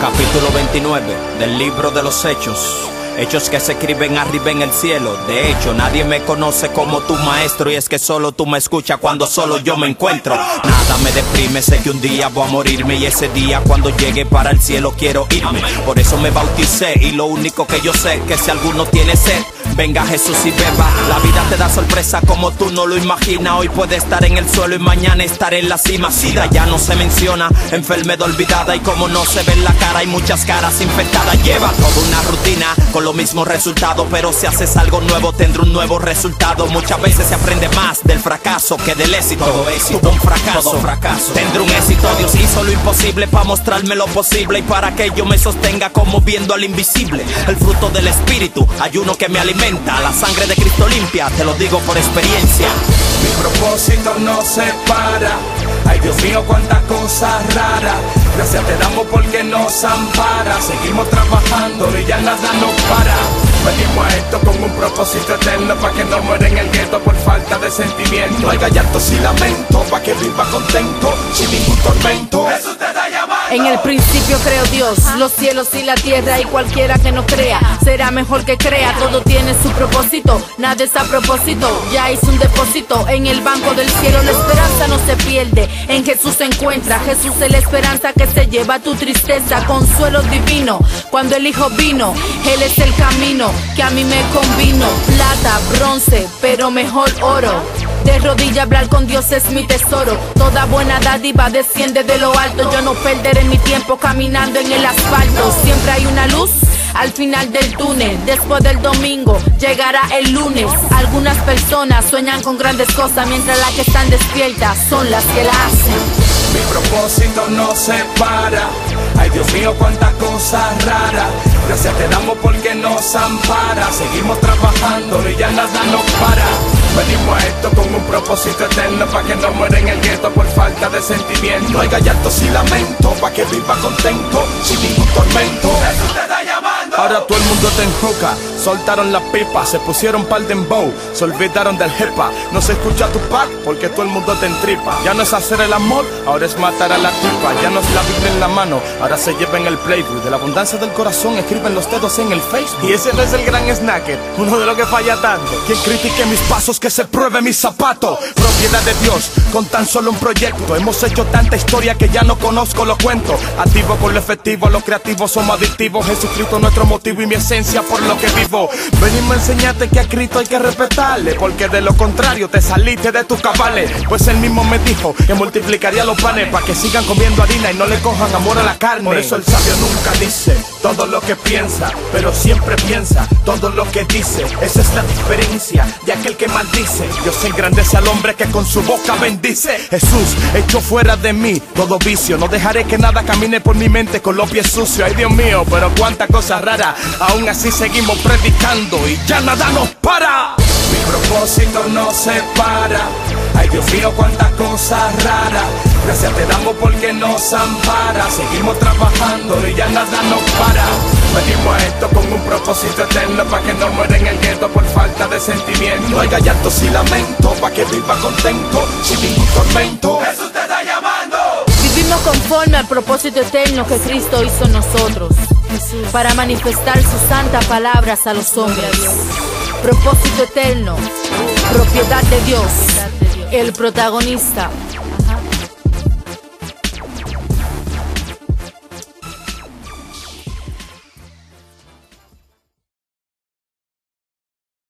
Capítulo 29 del libro de los Hechos. Hechos que se escriben arriba en el cielo. De hecho, nadie me conoce como tu maestro, y es que solo tú me escuchas cuando solo yo me encuentro. Nada me deprime, sé que un día voy a morirme, y ese día cuando llegue para el cielo quiero irme. Por eso me bauticé, y lo único que yo sé que si alguno tiene sed, venga Jesús y beba. La vida te da sorpresa como tú no lo imaginas. Hoy puede estar en el suelo y mañana estar en la cima. SIDA ya no se menciona, enfermedad olvidada, y como no se ve en la cara hay muchas caras infectadas. Lleva toda una rutina con lo mismo resultado, pero si haces algo nuevo tendrá un nuevo resultado. Muchas veces se aprende más del fracaso que del éxito. Todo éxito, todo fracaso. Tendré un éxito, Dios hizo lo imposible para mostrarme lo posible, y para que yo me sostenga como viendo al invisible. El fruto del espíritu, ayuno que me alimenta, la sangre de Cristo limpia, te lo digo por experiencia. Mi propósito no se para. Ay, Dios mío, cuántas cosas raras. Gracias te damos porque nos ampara. Seguimos trabajando y ya nada nos para. Venimos a esto con un propósito eterno, pa' que no muera en el gueto por falta de sentimiento. Hay llantos y lamento, pa' que viva contento, sin ningún tormento. Jesús te está llamando. En el principio creó Dios, los cielos y la tierra, y cualquiera que no crea será mejor que crea. Todo tiene su propósito, nada es a propósito. Ya hice un depósito en el banco del cielo. La esperanza no se pierde, en Jesús se encuentra. Jesús es la esperanza que se lleva tu tristeza. Consuelo divino, cuando el Hijo vino, Él es el camino que a mí me convino. Plata, bronce, pero mejor oro. De rodilla hablar con Dios es mi tesoro. Toda buena dádiva desciende de lo alto. Yo no perderé mi tiempo caminando en el asfalto. Siempre hay una luz al final del túnel. Después del domingo llegará el lunes. Algunas personas sueñan con grandes cosas, mientras las que están despiertas son las que la hacen. Mi propósito no se para. Ay, Dios mío, cuántas cosas raras. Gracias te damos porque nos ampara. Seguimos trabajando y ya nada nos para. Venimos a esto con un propósito eterno, pa' que no muera en el gueto por falta de sentimiento. Hay llantos y lamento, pa' que viva contento, sin ningún tormento. Jesús te está llamando. Ahora todo el mundo te enjuca, soltaron las pipas, se pusieron pal de dembow, se olvidaron del jepa. No se escucha tu pack porque todo el mundo te entripa. Ya no es hacer el amor, ahora es matar a la tipa. Ya no es la Biblia en la mano, ahora se lleva en el playbook. De la abundancia del corazón escriben los dedos en el Facebook. Y ese no es el gran snacker, uno de los que falla tanto. Quien critique mis pasos, que se pruebe mis zapatos. Propiedad de Dios, con tan solo un proyecto. Hemos hecho tanta historia que ya no conozco los cuentos. Activo por lo efectivo, los creativos somos adictivos. Jesucristo nuestro motivo y mi esencia por lo que vivo. Venimos a enseñarte que a Cristo hay que respetarle, porque de lo contrario te saliste de tus cabales. Pues él mismo me dijo que multiplicaría los panes, para que sigan comiendo harina y no le cojan amor a la carne. Por eso el sabio nunca dice todo lo que piensa, pero siempre piensa todo lo que dice. Esa es la diferencia de aquel que maldice. Dios engrandece al hombre que con su boca bendice. Jesús echó fuera de mí todo vicio. No dejaré que nada camine por mi mente con los pies sucios. Ay, Dios mío, pero cuánta cosa rara. Aún así seguimos predicando y ya nada nos para. Mi propósito no se para. Ay, Dios mío, cuántas cosas raras. Gracias te damos porque nos ampara. Seguimos trabajando y ya nada nos para. Venimos a esto con un propósito eterno, pa' que no muera en el gueto por falta de sentimiento. Hay llantos y lamento, pa' que viva contento, sin ningún tormento. Jesús te está llamando. Vivimos conforme al propósito eterno que Cristo hizo en nosotros, para manifestar sus santas palabras a los hombres. Propósito eterno, propiedad de Dios, el protagonista.